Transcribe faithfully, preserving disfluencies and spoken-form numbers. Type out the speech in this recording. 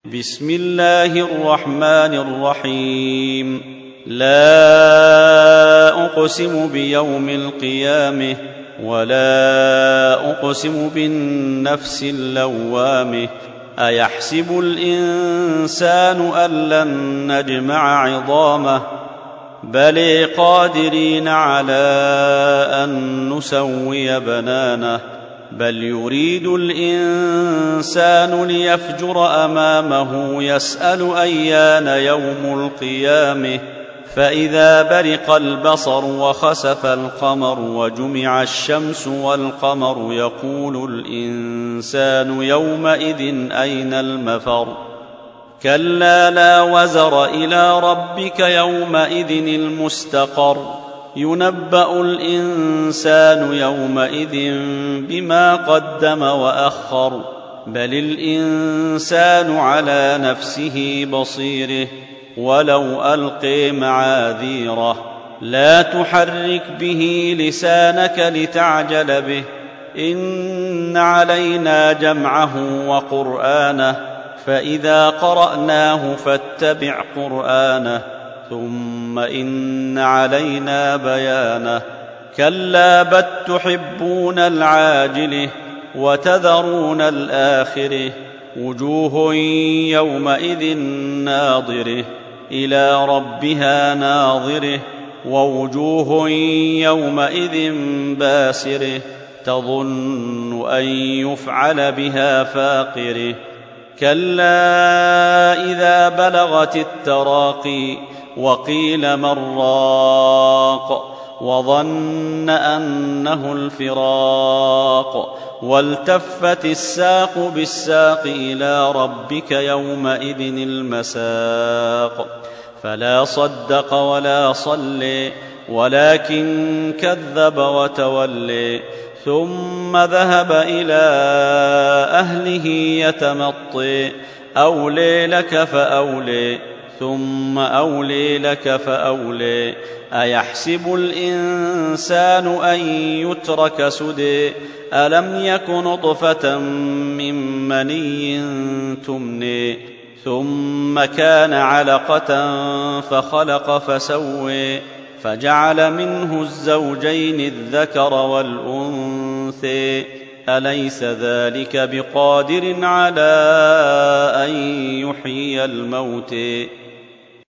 بسم الله الرحمن الرحيم. لا أقسم بيوم القيامة ولا أقسم بالنفس اللوامة أيحسب الإنسان أن لن نجمع عظامه بل قادرين على أن نسوي بنانه بل يريد الإنسان ليفجر أمامه يسأل أيان يوم القيامة فإذا برق البصر وخسف القمر وجمع الشمس والقمر يقول الإنسان يومئذ أين المفر كلا لا وزر إلى ربك يومئذ المستقر ينبأ الإنسان يومئذ بما قدم وأخر بل الإنسان على نفسه بصيره ولو ألقي معاذيره لا تحرك به لسانك لتعجل به إن علينا جمعه وقرآنه فإذا قرأناه فاتبع قرآنه ثم إن علينا بيانه كلا بل تحبون العاجلة وتذرون الآخرة وجوه يومئذ ناظرة إلى ربها ناظرة ووجوه يومئذ باسرة تظن أن يفعل بها فاقرة كلا إذا بلغت التراقي وقيل من راق وظن أنه الفراق والتفت الساق بالساق إلى ربك يومئذ المساق فلا صدق ولا صلي ولكن كذب وتولي ثم ذهب إلى أهله يتمطي أولي لك فأولي ثم أولي لك فأولي أيحسب الإنسان أن يترك سدى ألم يك نطفة من مني تمني ثم كان علقة فخلق فسوي فجعل منه الزوجين الذكر والأنثى أليس ذلك بقادر على أن يحيي الموتى